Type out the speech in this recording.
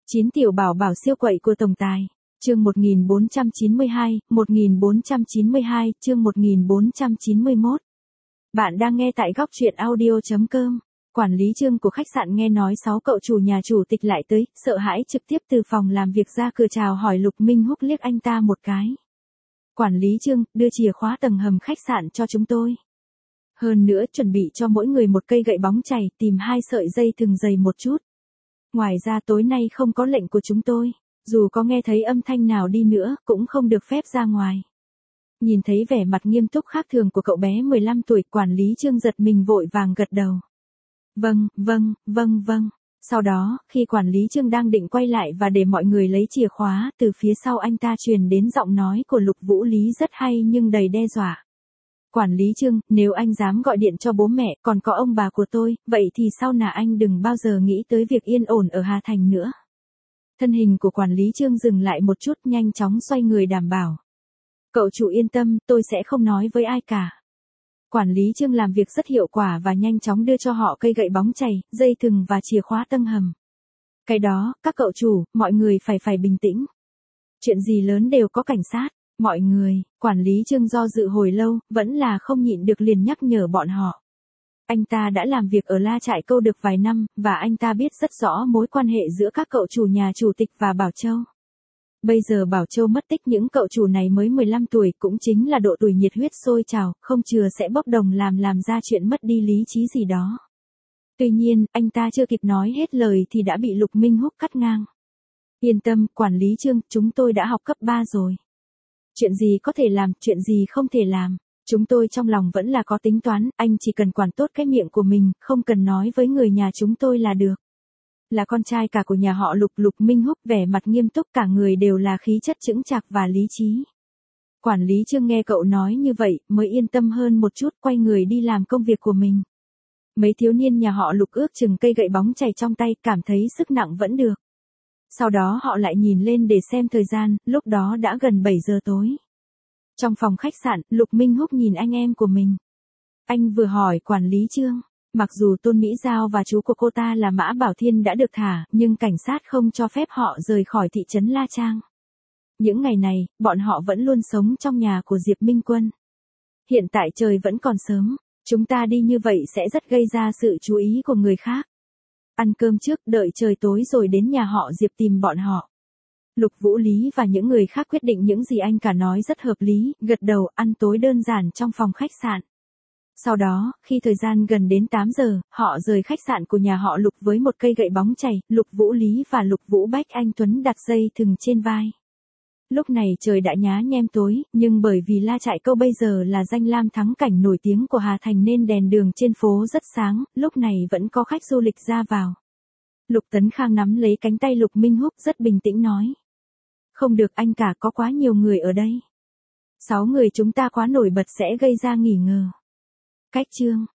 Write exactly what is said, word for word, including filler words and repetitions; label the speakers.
Speaker 1: chín tiểu bảo bảo siêu quậy của tổng tài. Chương một nghìn bốn trăm chín mươi hai, một nghìn bốn trăm chín mươi hai, chương một nghìn bốn trăm chín mươi mốt. Bạn đang nghe tại góc truyện audio chấm com. Quản lý Trương của khách sạn nghe nói sáu cậu chủ nhà chủ tịch lại tới, sợ hãi trực tiếp từ phòng làm việc ra cửa chào hỏi Lục Minh Húc liếc anh ta một cái. Quản lý Trương, đưa chìa khóa tầng hầm khách sạn cho chúng tôi. Hơn nữa chuẩn bị cho mỗi người một cây gậy bóng chày, tìm hai sợi dây thừng dày một chút. Ngoài ra tối nay không có lệnh của chúng tôi, dù có nghe thấy âm thanh nào đi nữa, cũng không được phép ra ngoài. Nhìn thấy vẻ mặt nghiêm túc khác thường của cậu bé mười lăm tuổi, quản lý Trương giật mình vội vàng gật đầu. Vâng, vâng, vâng vâng. Sau đó, khi quản lý Trương đang định quay lại và để mọi người lấy chìa khóa, từ phía sau anh ta truyền đến giọng nói của Lục Vũ Lý rất hay nhưng đầy đe dọa. Quản lý Trương, nếu anh dám gọi điện cho bố mẹ, còn có ông bà của tôi, vậy thì sau này anh đừng bao giờ nghĩ tới việc yên ổn ở Hà Thành nữa. Thân hình của quản lý Trương dừng lại một chút, nhanh chóng xoay người đảm bảo. Cậu chủ yên tâm, tôi sẽ không nói với ai cả. Quản lý Trương làm việc rất hiệu quả và nhanh chóng đưa cho họ cây gậy bóng chày, dây thừng và chìa khóa tầng hầm. Cái đó, các cậu chủ, mọi người phải phải bình tĩnh. Chuyện gì lớn đều có cảnh sát. Mọi người, quản lý Trương do dự hồi lâu, vẫn là không nhịn được liền nhắc nhở bọn họ. Anh ta đã làm việc ở La Trại Câu được vài năm, và anh ta biết rất rõ mối quan hệ giữa các cậu chủ nhà chủ tịch và Bảo Châu. Bây giờ Bảo Châu mất tích, những cậu chủ này mới mười lăm tuổi, cũng chính là độ tuổi nhiệt huyết sôi trào, không chừa sẽ bốc đồng làm làm ra chuyện mất đi lý trí gì đó. Tuy nhiên, anh ta chưa kịp nói hết lời thì đã bị Lục Minh Húc cắt ngang. Yên tâm, quản lý Trương, chúng tôi đã học cấp ba rồi. Chuyện gì có thể làm, chuyện gì không thể làm, chúng tôi trong lòng vẫn là có tính toán, anh chỉ cần quản tốt cái miệng của mình, không cần nói với người nhà chúng tôi là được. Là con trai cả của nhà họ Lục. Lục Minh Húc vẻ mặt nghiêm túc, cả người đều là khí chất chững chạc và lý trí. Quản lý Trương nghe cậu nói như vậy, mới yên tâm hơn một chút, quay người đi làm công việc của mình. Mấy thiếu niên nhà họ Lục ước chừng cây gậy bóng chày trong tay, cảm thấy sức nặng vẫn được. Sau đó họ lại nhìn lên để xem thời gian, lúc đó đã gần bảy giờ tối. Trong phòng khách sạn, Lục Minh Húc nhìn anh em của mình. Anh vừa hỏi quản lý Trương, mặc dù Tôn Mỹ Giao và chú của cô ta là Mã Bảo Thiên đã được thả, nhưng cảnh sát không cho phép họ rời khỏi thị trấn La Trang. Những ngày này, bọn họ vẫn luôn sống trong nhà của Diệp Minh Quân. Hiện tại trời vẫn còn sớm, chúng ta đi như vậy sẽ rất gây ra sự chú ý của người khác. Ăn cơm trước, đợi trời tối rồi đến nhà họ Diệp tìm bọn họ. Lục Vũ Lý và những người khác quyết định những gì anh cả nói rất hợp lý, gật đầu, ăn tối đơn giản trong phòng khách sạn. Sau đó, khi thời gian gần đến tám giờ, họ rời khách sạn của nhà họ Lục với một cây gậy bóng chày, Lục Vũ Lý và Lục Vũ Bách Anh Tuấn đặt dây thừng trên vai. Lúc này trời đã nhá nhem tối, nhưng bởi vì La Trại Câu bây giờ là danh lam thắng cảnh nổi tiếng của Hà Thành nên đèn đường trên phố rất sáng, lúc này vẫn có khách du lịch ra vào. Lục Tấn Khang nắm lấy cánh tay Lục Minh Húc rất bình tĩnh nói. Không được anh cả, có quá nhiều người ở đây. Sáu người chúng ta quá nổi bật sẽ gây ra nghi ngờ. Cách Trương,